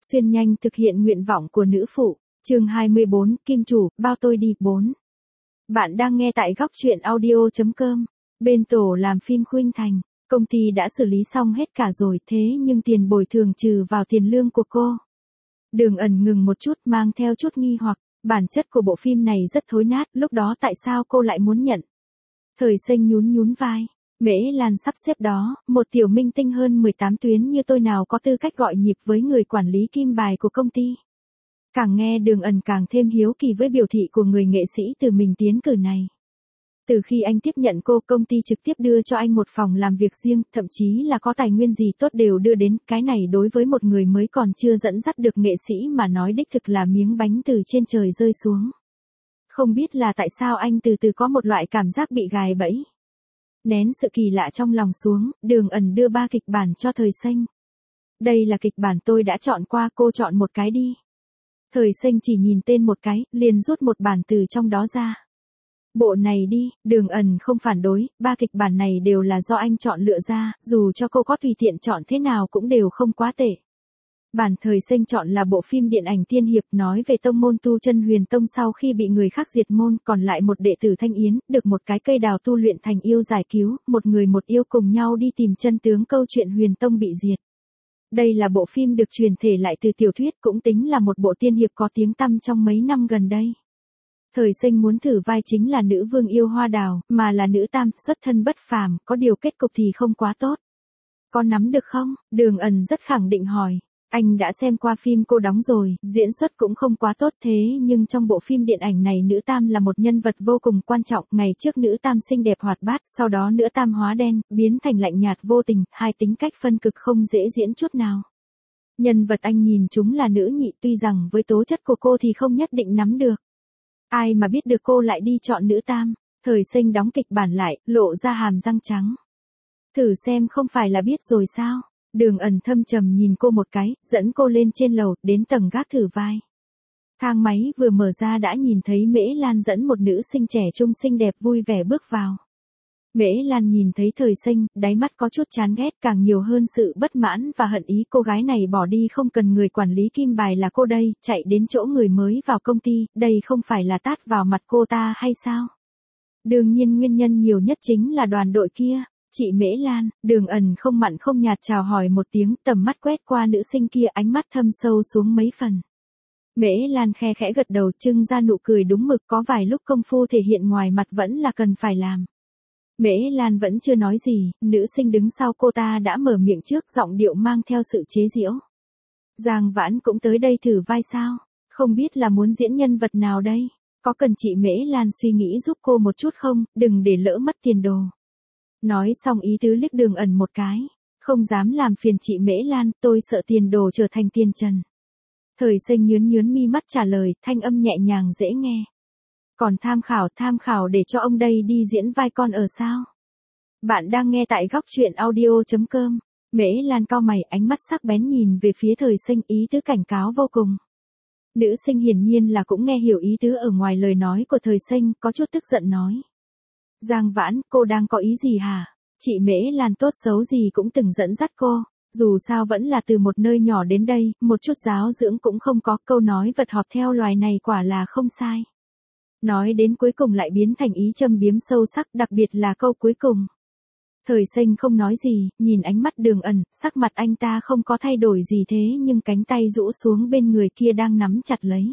Xuyên nhanh thực hiện nguyện vọng của nữ phụ. Chương 24, Kim chủ, bao tôi đi 4. Bạn đang nghe tại góc truyện audio.com. Bên tổ làm phim Khuynh Thành, công ty đã xử lý xong hết cả rồi, thế nhưng tiền bồi thường trừ vào tiền lương của cô. Đường Ẩn ngừng một chút, mang theo chút nghi hoặc, bản chất của bộ phim này rất thối nát, lúc đó tại sao cô lại muốn nhận? Thời Sinh nhún nhún vai. Mễ Lan sắp xếp đó, một tiểu minh tinh hơn 18 tuyến như tôi nào có tư cách gọi nhịp với người quản lý kim bài của công ty. Càng nghe Đường Ẩn càng thêm hiếu kỳ với biểu thị của người nghệ sĩ từ mình tiến cử này. Từ khi anh tiếp nhận cô, công ty trực tiếp đưa cho anh một phòng làm việc riêng, thậm chí là có tài nguyên gì tốt đều đưa đến, cái này đối với một người mới còn chưa dẫn dắt được nghệ sĩ mà nói đích thực là miếng bánh từ trên trời rơi xuống. Không biết là tại sao anh từ từ có một loại cảm giác bị gài bẫy. Nén sự kỳ lạ trong lòng xuống, Đường Ẩn đưa 3 kịch bản cho Thời Sinh. Đây là kịch bản tôi đã chọn qua, cô chọn một cái đi. Thời Sinh chỉ nhìn tên một cái, liền rút một bản từ trong đó ra. Bộ này đi, Đường Ẩn không phản đối, 3 kịch bản này đều là do anh chọn lựa ra, dù cho cô có tùy tiện chọn thế nào cũng đều không quá tệ. Bản Thời Sinh chọn là bộ phim điện ảnh tiên hiệp, nói về tông môn tu chân Huyền Tông sau khi bị người khác diệt môn, còn lại một đệ tử Thanh Yến, được một cái cây đào tu luyện thành yêu giải cứu, một người một yêu cùng nhau đi tìm chân tướng câu chuyện Huyền Tông bị diệt. Đây là bộ phim được truyền thể lại từ tiểu thuyết, cũng tính là một bộ tiên hiệp có tiếng tăm trong mấy năm gần đây. Thời Sinh muốn thử vai chính là nữ vương yêu hoa đào, mà là nữ tam, xuất thân bất phàm, có điều kết cục thì không quá tốt. Có nắm được không? Đường Ẩn rất khẳng định hỏi. Anh đã xem qua phim cô đóng rồi, diễn xuất cũng không quá tốt, thế nhưng trong bộ phim điện ảnh này nữ tam là một nhân vật vô cùng quan trọng. Ngày trước nữ tam xinh đẹp hoạt bát, sau đó nữ tam hóa đen, biến thành lạnh nhạt vô tình, hai tính cách phân cực không dễ diễn chút nào. Nhân vật anh nhìn chúng là nữ nhị, tuy rằng với tố chất của cô thì không nhất định nắm được. Ai mà biết được cô lại đi chọn nữ tam. Thời Sinh đóng kịch bản lại, lộ ra hàm răng trắng. Thử xem không phải là biết rồi sao? Đường Ẩn thâm trầm nhìn cô một cái, dẫn cô lên trên lầu, đến tầng gác thử vai. Thang máy vừa mở ra đã nhìn thấy Mễ Lan dẫn một nữ sinh trẻ trung xinh đẹp vui vẻ bước vào. Mễ Lan nhìn thấy Thời Sinh, đáy mắt có chút chán ghét, càng nhiều hơn sự bất mãn và hận ý. Cô gái này bỏ đi không cần người quản lý kim bài là cô đây, chạy đến chỗ người mới vào công ty, đây không phải là tát vào mặt cô ta hay sao? Đương nhiên nguyên nhân nhiều nhất chính là đoàn đội kia. Chị Mễ Lan, Đường Ẩn không mặn không nhạt chào hỏi một tiếng, tầm mắt quét qua nữ sinh kia, ánh mắt thâm sâu xuống mấy phần. Mễ Lan khe khẽ gật đầu, trưng ra nụ cười đúng mực, có vài lúc công phu thể hiện ngoài mặt vẫn là cần phải làm. Mễ Lan vẫn chưa nói gì, nữ sinh đứng sau cô ta đã mở miệng trước, giọng điệu mang theo sự chế giễu. Giang Vãn cũng tới đây thử vai sao? Không biết là muốn diễn nhân vật nào đây? Có cần chị Mễ Lan suy nghĩ giúp cô một chút không, đừng để lỡ mất tiền đồ. Nói xong ý tứ liếc Đường Ẩn một cái. Không dám làm phiền chị Mễ Lan, tôi sợ tiền đồ trở thành tiền trần. Thời Sinh nhướng mi mắt trả lời, thanh âm nhẹ nhàng dễ nghe. Còn tham khảo để cho ông đây đi diễn vai con ở sao? Bạn đang nghe tại góc truyện audio.com. Mễ Lan cau mày, ánh mắt sắc bén nhìn về phía Thời Sinh, ý tứ cảnh cáo vô cùng. Nữ sinh hiển nhiên là cũng nghe hiểu ý tứ ở ngoài lời nói của Thời Sinh, có chút tức giận nói. Giang Vãn, cô đang có ý gì hả? Chị Mễ Lan tốt xấu gì cũng từng dẫn dắt cô, dù sao vẫn là từ một nơi nhỏ đến đây, một chút giáo dưỡng cũng không có, câu nói vật họp theo loài này quả là không sai. Nói đến cuối cùng lại biến thành ý châm biếm sâu sắc, đặc biệt là câu cuối cùng. Thời Sinh không nói gì, nhìn ánh mắt Đường Ẩn, sắc mặt anh ta không có thay đổi gì thế nhưng cánh tay rũ xuống bên người kia đang nắm chặt lấy.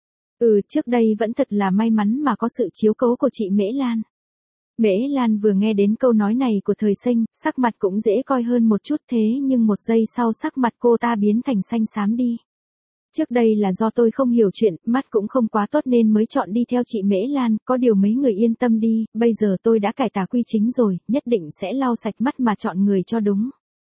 Trước đây vẫn thật là may mắn mà có sự chiếu cố của chị Mễ Lan. Mễ Lan vừa nghe đến câu nói này của Thời Sinh, sắc mặt cũng dễ coi hơn một chút, thế nhưng một giây sau sắc mặt cô ta biến thành xanh xám đi. Trước đây là do tôi không hiểu chuyện, mắt cũng không quá tốt nên mới chọn đi theo chị Mễ Lan, có điều mấy người yên tâm đi, bây giờ tôi đã cải tà quy chính rồi, nhất định sẽ lau sạch mắt mà chọn người cho đúng.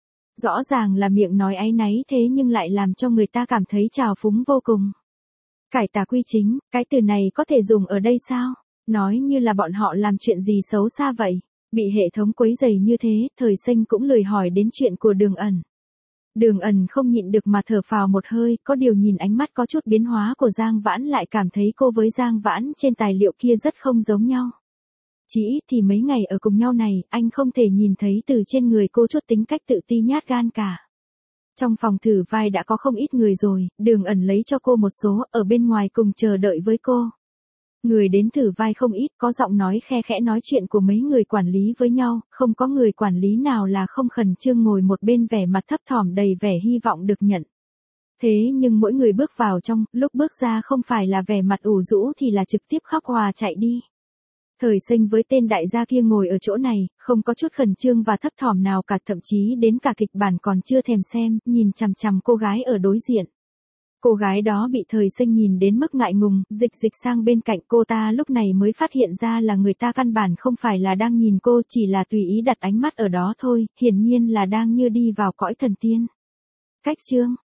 Rõ ràng là miệng nói áy náy thế nhưng lại làm cho người ta cảm thấy trào phúng vô cùng. Cải tà quy chính, cái từ này có thể dùng ở đây sao? Nói như là bọn họ làm chuyện gì xấu xa vậy. Bị hệ thống quấy rầy như thế, Thời Sinh cũng lười hỏi đến chuyện của Đường Ẩn. Đường Ẩn không nhịn được mà thở phào một hơi, có điều nhìn ánh mắt có chút biến hóa của Giang Vãn lại cảm thấy cô với Giang Vãn trên tài liệu kia rất không giống nhau. Chỉ ít thì mấy ngày ở cùng nhau này, anh không thể nhìn thấy từ trên người cô chút tính cách tự ti nhát gan cả. Trong phòng thử vai đã có không ít người rồi, Đường Ẩn lấy cho cô một số, ở bên ngoài cùng chờ đợi với cô. Người đến thử vai không ít, có giọng nói khe khẽ nói chuyện của mấy người quản lý với nhau, không có người quản lý nào là không khẩn trương ngồi một bên vẻ mặt thấp thỏm đầy vẻ hy vọng được nhận. Thế nhưng mỗi người bước vào trong, lúc bước ra không phải là vẻ mặt ủ rũ thì là trực tiếp khóc hòa chạy đi. Thời Sinh với tên đại gia kia ngồi ở chỗ này, không có chút khẩn trương và thấp thỏm nào cả, thậm chí đến cả kịch bản còn chưa thèm xem, nhìn chằm chằm cô gái ở đối diện. Cô gái đó bị Thời Sinh nhìn đến mức ngại ngùng, dịch sang bên cạnh cô ta, lúc này mới phát hiện ra là người ta căn bản không phải là đang nhìn cô, chỉ là tùy ý đặt ánh mắt ở đó thôi, hiển nhiên là đang như đi vào cõi thần tiên. Cách chương